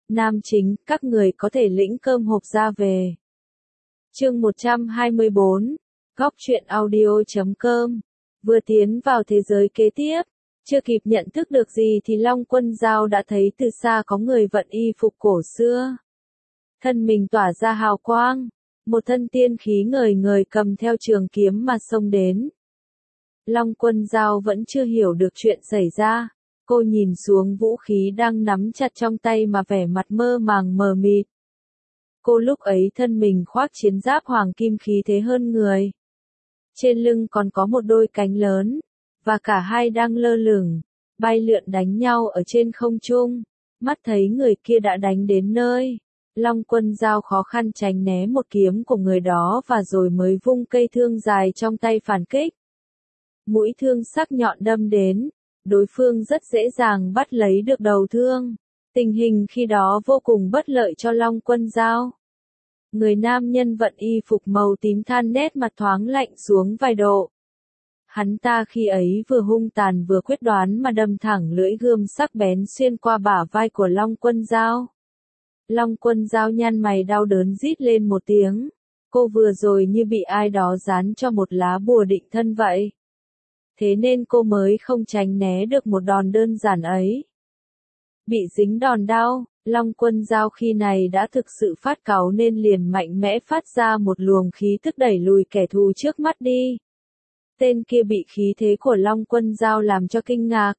Nam chính, các người có thể lĩnh cơm hộp ra về. Chương 124, Góc truyện audio.com. Vừa tiến vào thế giới kế tiếp, chưa kịp nhận thức được gì thì Long Quân Dao đã thấy từ xa có người vận y phục cổ xưa. Thân mình tỏa ra hào quang, một thân tiên khí ngời ngời cầm theo trường kiếm mà xông đến. Long Quân Dao vẫn chưa hiểu được chuyện xảy ra, cô nhìn xuống vũ khí đang nắm chặt trong tay mà vẻ mặt mơ màng mờ mịt. Cô lúc ấy thân mình khoác chiến giáp hoàng kim khí thế hơn người. Trên lưng còn có một đôi cánh lớn, và cả hai đang lơ lửng, bay lượn đánh nhau ở trên không trung. Mắt thấy người kia đã đánh đến nơi, Long Quân Dao khó khăn tránh né một kiếm của người đó và rồi mới vung cây thương dài trong tay phản kích. Mũi thương sắc nhọn đâm đến, đối phương rất dễ dàng bắt lấy được đầu thương. Tình hình khi đó vô cùng bất lợi cho Long Quân Dao. Người nam nhân vận y phục màu tím than nét mặt thoáng lạnh xuống vài độ. Hắn ta khi ấy vừa hung tàn vừa quyết đoán mà đâm thẳng lưỡi gươm sắc bén xuyên qua bả vai của Long Quân Dao. Long Quân Dao nhăn mày đau đớn rít lên một tiếng. Cô vừa rồi như bị ai đó dán cho một lá bùa định thân vậy. Thế nên cô mới không tránh né được một đòn đơn giản ấy. Bị dính đòn đau, Long Quân Dao khi này đã thực sự phát cáu nên liền mạnh mẽ phát ra một luồng khí tức đẩy lùi kẻ thù trước mắt đi. Tên kia bị khí thế của Long Quân Dao làm cho kinh ngạc.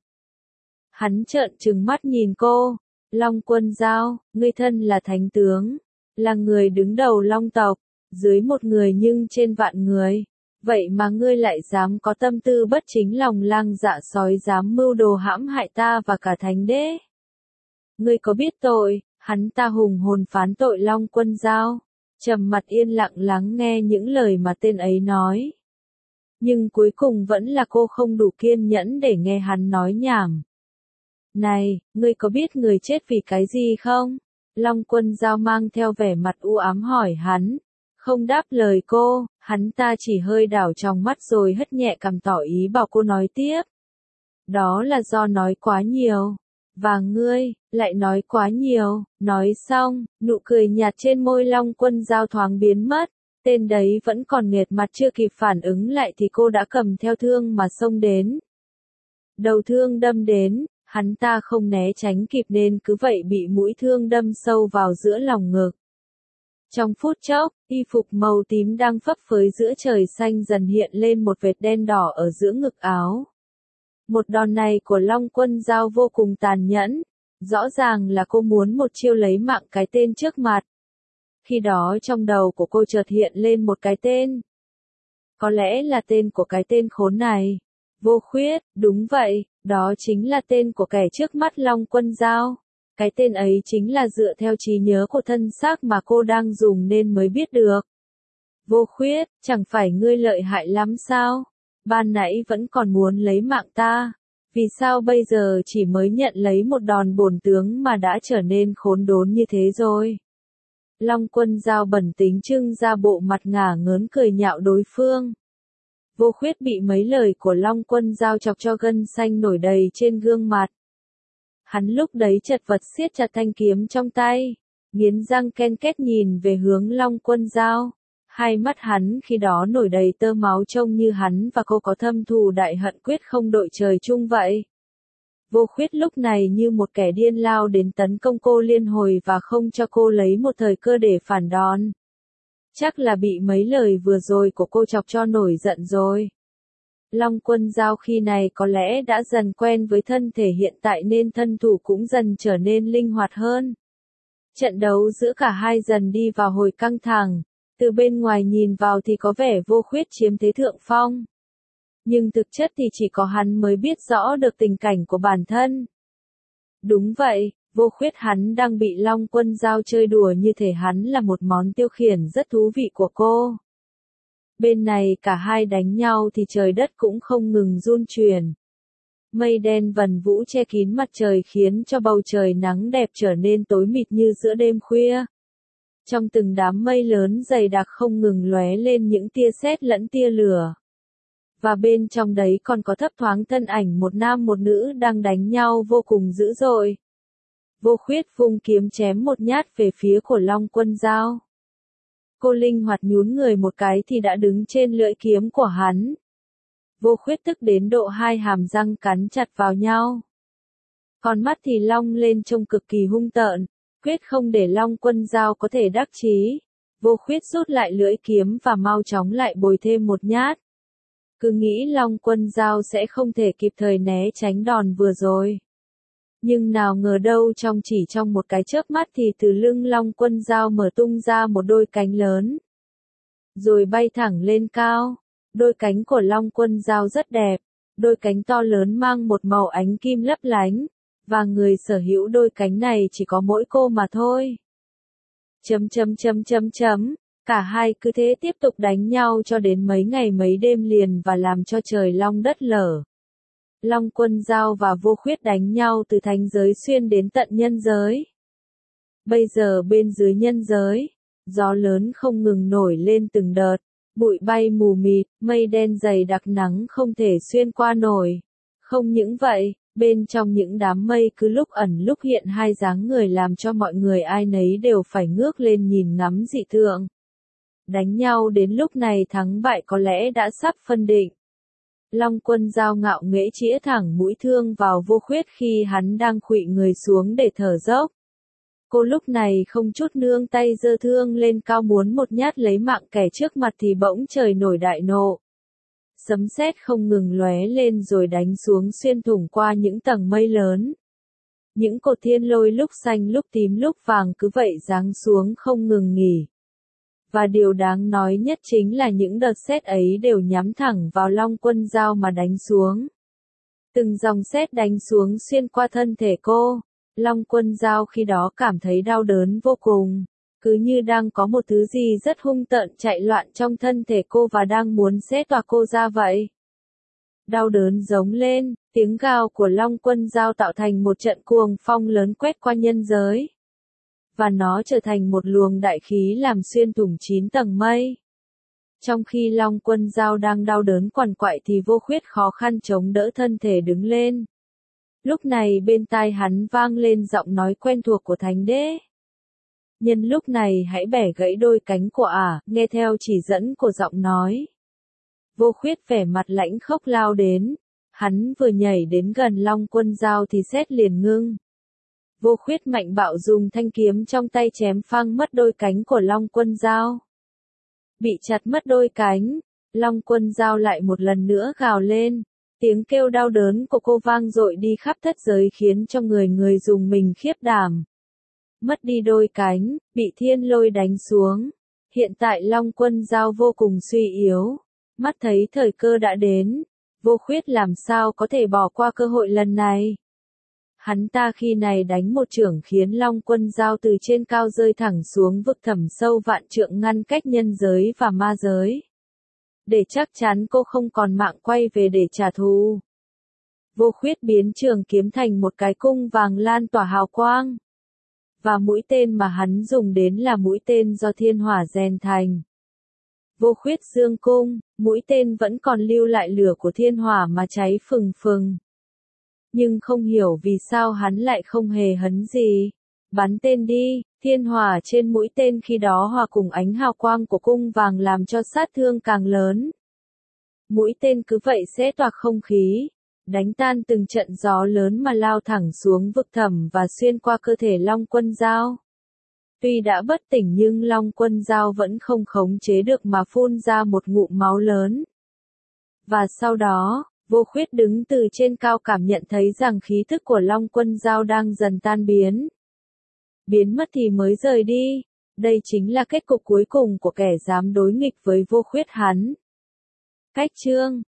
Hắn trợn trừng mắt nhìn cô. Long Quân Dao, ngươi thân là thánh tướng, là người đứng đầu Long tộc, dưới một người nhưng trên vạn người. Vậy mà ngươi lại dám có tâm tư bất chính lòng lang dạ sói, dám mưu đồ hãm hại ta và cả thánh đế. Ngươi có biết tội? Hắn ta hùng hồn phán tội Long Quân Dao, trầm mặt yên lặng lắng nghe những lời mà tên ấy nói. Nhưng cuối cùng vẫn là cô không đủ kiên nhẫn để nghe hắn nói nhảm. Này, ngươi có biết người chết vì cái gì không? Long Quân Dao mang theo vẻ mặt u ám hỏi hắn. Không đáp lời cô, hắn ta chỉ hơi đảo trong mắt rồi hất nhẹ cằm tỏ ý bảo cô nói tiếp. Đó là do nói quá nhiều. Và ngươi, lại nói quá nhiều. Nói xong, nụ cười nhạt trên môi Long Quân Dao thoáng biến mất. Tên đấy vẫn còn nghệt mặt chưa kịp phản ứng lại thì cô đã cầm theo thương mà xông đến. Đầu thương đâm đến, hắn ta không né tránh kịp nên cứ vậy bị mũi thương đâm sâu vào giữa lòng ngực. Trong phút chốc, y phục màu tím đang phấp phới giữa trời xanh dần hiện lên một vệt đen đỏ ở giữa ngực áo. Một đòn này của Long Quân Dao vô cùng tàn nhẫn. Rõ ràng là cô muốn một chiêu lấy mạng cái tên trước mặt. Khi đó trong đầu của cô chợt hiện lên một cái tên. Có lẽ là tên của cái tên khốn này. Vô Khuyết, đúng vậy, đó chính là tên của kẻ trước mắt Long Quân Dao. Cái tên ấy chính là dựa theo trí nhớ của thân xác mà cô đang dùng nên mới biết được. Vô Khuyết, chẳng phải ngươi lợi hại lắm sao? Ban nãy vẫn còn muốn lấy mạng ta. Vì sao bây giờ chỉ mới nhận lấy một đòn bổn tướng mà đã trở nên khốn đốn như thế rồi? Long Quân Dao bẩn tính trưng ra bộ mặt ngả ngớn cười nhạo đối phương. Vô Khuyết bị mấy lời của Long Quân Dao chọc cho gân xanh nổi đầy trên gương mặt. Hắn lúc đấy chật vật siết chặt thanh kiếm trong tay, nghiến răng ken két nhìn về hướng Long Quân Dao. Hai mắt hắn khi đó nổi đầy tơ máu trông như hắn và cô có thâm thù đại hận quyết không đội trời chung vậy. Vô Khuyết lúc này như một kẻ điên lao đến tấn công cô liên hồi và không cho cô lấy một thời cơ để phản đòn. Chắc là bị mấy lời vừa rồi của cô chọc cho nổi giận rồi. Long Quân Dao khi này có lẽ đã dần quen với thân thể hiện tại nên thân thủ cũng dần trở nên linh hoạt hơn. Trận đấu giữa cả hai dần đi vào hồi căng thẳng. Từ bên ngoài nhìn vào thì có vẻ Vô Khuyết chiếm thế thượng phong. Nhưng thực chất thì chỉ có hắn mới biết rõ được tình cảnh của bản thân. Đúng vậy, Vô Khuyết hắn đang bị Long Quân Dao chơi đùa như thể hắn là một món tiêu khiển rất thú vị của cô. Bên này cả hai đánh nhau thì trời đất cũng không ngừng run chuyển. Mây đen vần vũ che kín mặt trời khiến cho bầu trời nắng đẹp trở nên tối mịt như giữa đêm khuya. Trong từng đám mây lớn dày đặc không ngừng lóe lên những tia sét lẫn tia lửa. Và bên trong đấy còn có thấp thoáng thân ảnh một nam một nữ đang đánh nhau vô cùng dữ dội. Vô Khuyết vung kiếm chém một nhát về phía của Long Quân Dao. Cô linh hoạt nhún người một cái thì đã đứng trên lưỡi kiếm của hắn. Vô Khuyết tức đến độ hai hàm răng cắn chặt vào nhau. Con mắt thì long lên trông cực kỳ hung tợn, quyết không để Long Quân Dao có thể đắc chí. Vô Khuyết rút lại lưỡi kiếm và mau chóng lại bồi thêm một nhát. Cứ nghĩ Long Quân Dao sẽ không thể kịp thời né tránh đòn vừa rồi. Nhưng nào ngờ đâu chỉ trong một cái chớp mắt thì từ lưng Long Quân Dao mở tung ra một đôi cánh lớn. Rồi bay thẳng lên cao. Đôi cánh của Long Quân Dao rất đẹp. Đôi cánh to lớn mang một màu ánh kim lấp lánh. Và người sở hữu đôi cánh này chỉ có mỗi cô mà thôi. Cả hai cứ thế tiếp tục đánh nhau cho đến mấy ngày mấy đêm liền và làm cho trời long đất lở. Long Quân Dao và Vô Khuyết đánh nhau từ thánh giới xuyên đến tận nhân giới. Bây giờ bên dưới nhân giới, gió lớn không ngừng nổi lên từng đợt, bụi bay mù mịt, mây đen dày đặc nắng không thể xuyên qua nổi. Không những vậy, bên trong những đám mây cứ lúc ẩn lúc hiện hai dáng người làm cho mọi người ai nấy đều phải ngước lên nhìn ngắm dị thường. Đánh nhau đến lúc này thắng bại có lẽ đã sắp phân định. Long Quân Dao ngạo nghễ chĩa thẳng mũi thương vào Vô Khuyết khi hắn đang khuỵu người xuống để thở dốc. Cô lúc này không chút nương tay giơ thương lên cao muốn một nhát lấy mạng kẻ trước mặt thì bỗng trời nổi đại nộ. Sấm sét không ngừng lóe lên rồi đánh xuống xuyên thủng qua những tầng mây lớn. Những cột thiên lôi lúc xanh lúc tím lúc vàng cứ vậy giáng xuống không ngừng nghỉ. Và điều đáng nói nhất chính là những đợt sét ấy đều nhắm thẳng vào Long Quân Dao mà đánh xuống. Từng dòng sét đánh xuống xuyên qua thân thể cô. Long Quân Dao khi đó cảm thấy đau đớn vô cùng. Cứ như đang có một thứ gì rất hung tợn chạy loạn trong thân thể cô và đang muốn xé toạc cô ra vậy. Đau đớn giống lên, tiếng gào của Long Quân Dao tạo thành một trận cuồng phong lớn quét qua nhân giới. Và nó trở thành một luồng đại khí làm xuyên thủng 9 tầng mây. Trong khi Long Quân Dao đang đau đớn quằn quại thì Vô Khuyết khó khăn chống đỡ thân thể đứng lên. Lúc này bên tai hắn vang lên giọng nói quen thuộc của Thánh Đế. Nhân lúc này hãy bẻ gãy đôi cánh của nghe theo chỉ dẫn của giọng nói. Vô Khuyết vẻ mặt lãnh khốc lao đến. Hắn vừa nhảy đến gần Long Quân Dao thì sét liền ngưng. Vô Khuyết mạnh bạo dùng thanh kiếm trong tay chém phăng mất đôi cánh của Long Quân Dao. Bị chặt mất đôi cánh, Long Quân Dao lại một lần nữa gào lên. Tiếng kêu đau đớn của cô vang dội đi khắp thất giới khiến cho người dùng mình khiếp đảm. Mất đi đôi cánh, bị thiên lôi đánh xuống. Hiện tại Long Quân Dao vô cùng suy yếu. Mắt thấy thời cơ đã đến. Vô Khuyết làm sao có thể bỏ qua cơ hội lần này. Hắn ta khi này đánh một chưởng khiến Long Quân Dao từ trên cao rơi thẳng xuống vực thẳm sâu vạn trượng ngăn cách nhân giới và ma giới. Để chắc chắn cô không còn mạng quay về để trả thù. Vô Khuyết biến trường kiếm thành một cái cung vàng lan tỏa hào quang. Và mũi tên mà hắn dùng đến là mũi tên do thiên hỏa rèn thành. Vô Khuyết dương cung, mũi tên vẫn còn lưu lại lửa của thiên hỏa mà cháy phừng phừng. Nhưng không hiểu vì sao hắn lại không hề hấn gì. Bắn tên đi, thiên hỏa trên mũi tên khi đó hòa cùng ánh hào quang của cung vàng làm cho sát thương càng lớn. Mũi tên cứ vậy xé toạc không khí, đánh tan từng trận gió lớn mà lao thẳng xuống vực thẳm và xuyên qua cơ thể Long Quân Dao. Tuy đã bất tỉnh nhưng Long Quân Dao vẫn không khống chế được mà phun ra một ngụm máu lớn. Và sau đó, Vô Khuyết đứng từ trên cao cảm nhận thấy rằng khí thức của Long Quân Dao đang dần tan biến. Biến mất thì mới rời đi. Đây chính là kết cục cuối cùng của kẻ dám đối nghịch với Vô Khuyết hắn. Cách chương